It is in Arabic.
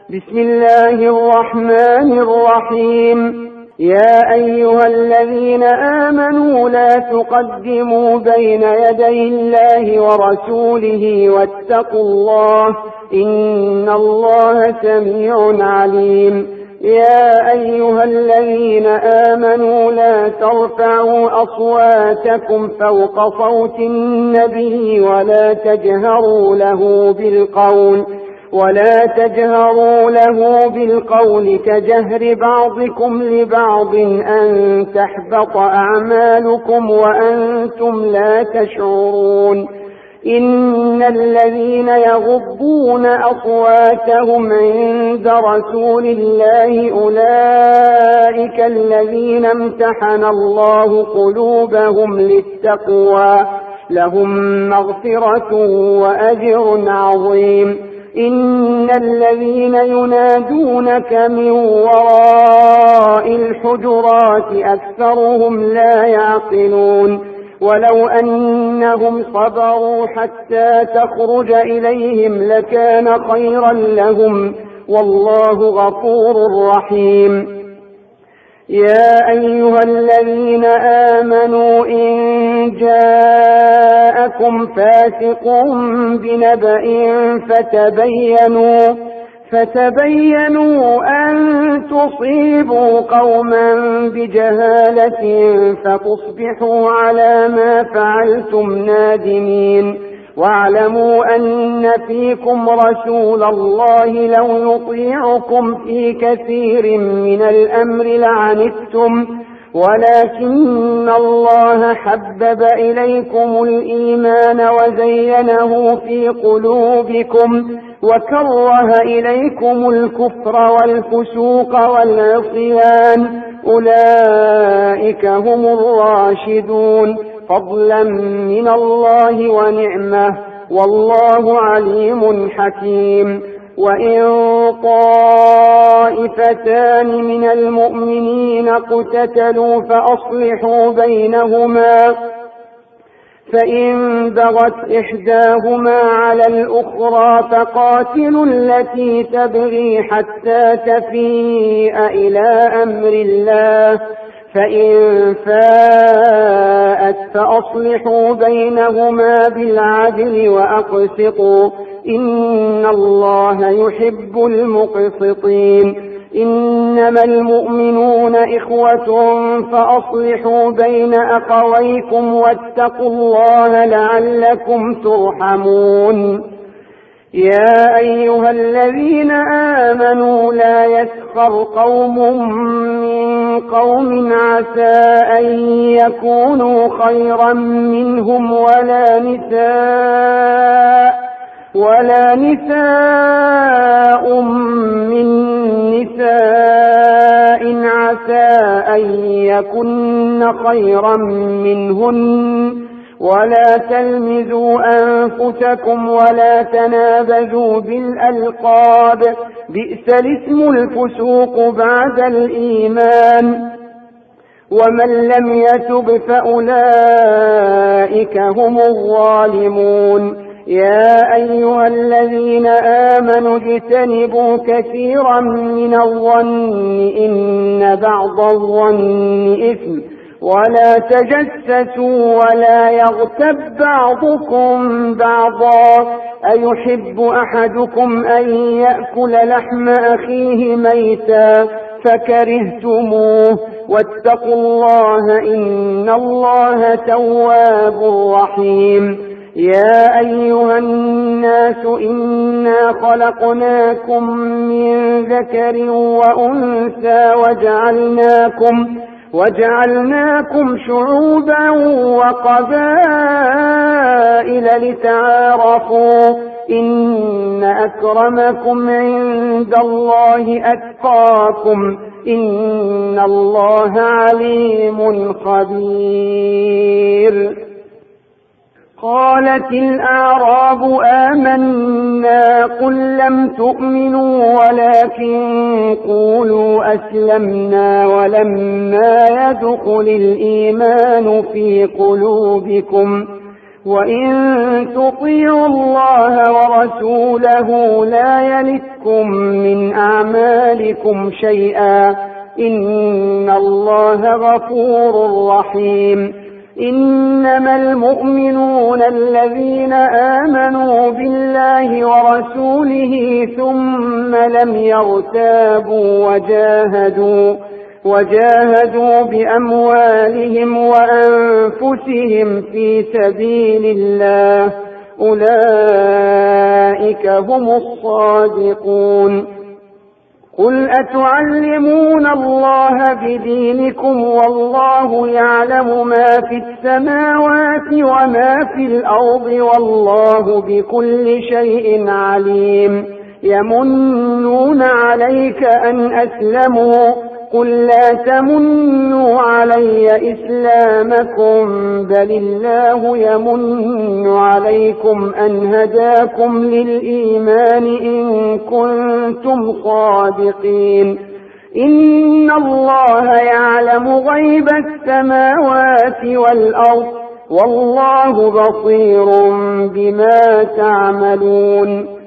بسم الله الرحمن الرحيم. يا أيها الذين آمنوا لا تقدموا بين يدي الله ورسوله واتقوا الله إن الله سميع عليم. يا أيها الذين آمنوا لا ترفعوا أصواتكم فوق صوت النبي ولا تجهروا له بالقول كجهر بعضكم لبعض أن تحبط أعمالكم وأنتم لا تشعرون. إن الذين يغضون أصواتهم عند رسول الله أولئك الذين امتحن الله قلوبهم للتقوى لهم مغفرة وأجر عظيم. إن الذين ينادونك من وراء الحجرات أكثرهم لا يعقلون. ولو أنهم صبروا حتى تخرج إليهم لكان خيرا لهم والله غفور رحيم. يا أيها الذين آمنوا إن جاءكم فاسق بنبأ فتبينوا أن تصيبوا قوما بجهالة فتصبحوا على ما فعلتم نادمين. واعلموا أن فيكم رسول الله لو يطيعكم في كثير من الأمر لعنتم ولكن الله حبب إليكم الإيمان وزينه في قلوبكم وكره إليكم الكفر والفسوق والعصيان أولئك هم الراشدون فضلا من الله ونعمة والله عليم حكيم. وإن طائفتان من المؤمنين اقتتلوا فأصلحوا بينهما فإن بغت إحداهما على الأخرى فقاتلوا التي تبغي حتى تفيء إلى أمر الله فإن فاءت فأصلحوا بينهما بالعدل وأقسطوا إن الله يحب المقسطين. إنما المؤمنون إخوة فأصلحوا بين أخويكم واتقوا الله لعلكم ترحمون. يا أيها الذين آمنوا لا يسخر قوم من قوم عسى أن يكونوا خيرا منهم ولا نساء من نساء عسى أن يكن خيرا منهن ولا تلمزوا أنفسكم ولا تنابزوا بالألقاب بئس الاسم الفسوق بعد الإيمان ومن لم يتب فأولئك هم الظالمون. يا أيها الذين آمنوا اجتنبوا كثيرا من الظن إن بعض الظن إثم ولا تجسسوا ولا يغتب بعضكم بعضا أيحب أحدكم أن يأكل لحم أخيه ميتا فكرهتموه واتقوا الله إن الله تواب رحيم. يا أيها الناس إنا خلقناكم من ذكر وأنثى وجعلناكم شعوبا وقبائل لتعارفوا إن أكرمكم عند الله أتقاكم إن الله عليم خبير. قالت الأعراب آمنا قل لم تؤمنوا ولكن قولوا أسلمنا ولما يدخل الإيمان في قلوبكم وإن تطيعوا الله ورسوله لا يلتكم من أعمالكم شيئا إن الله غفور رحيم إنما المؤمنون الذين آمنوا بالله ورسوله ثم لم يرتابوا وجاهدوا بأموالهم وأنفسهم في سبيل الله أولئك هم الصادقون قل أتعلمون الله بدينكم والله يعلم ما في السماوات وما في الأرض والله بكل شيء عليم يمنون عليك أن أسلموا قل لا تمنوا علي إسلامكم بل الله يمن عليكم أن هداكم للإيمان إن كنتم صادقين إن الله يعلم غيب السماوات والأرض والله بصير بما تعملون